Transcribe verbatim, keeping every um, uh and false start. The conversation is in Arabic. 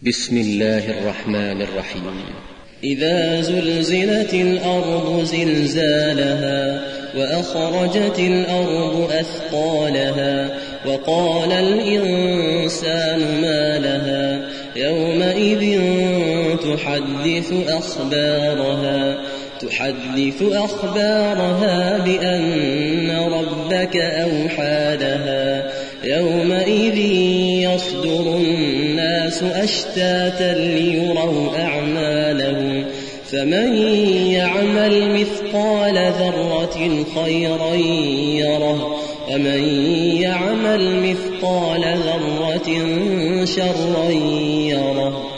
بسم الله الرحمن الرحيم. إذا زلزلت الأرض زلزالها وأخرجت الأرض أثقالها وقال الإنسان ما لها يومئذ تحدث أخبارها تحدث أخبارها بأن ربك أوحى لها يومئذ يصدر الناس أشتاتا ليروا أعمالهم فمن يعمل مثقال ذرة خيرا يره ومن يعمل مثقال ذرة شرا يره.